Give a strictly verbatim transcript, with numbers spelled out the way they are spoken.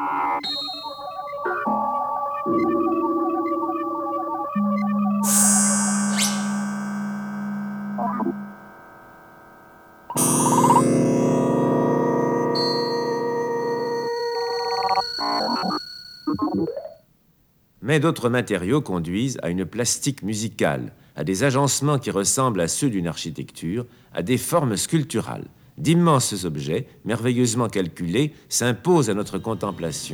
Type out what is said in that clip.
Mais d'autres matériaux conduisent à une plastique musicale, à des agencements qui ressemblent à ceux d'une architecture, à des formes sculpturales. D'immenses objets, merveilleusement calculés, s'imposent à notre contemplation.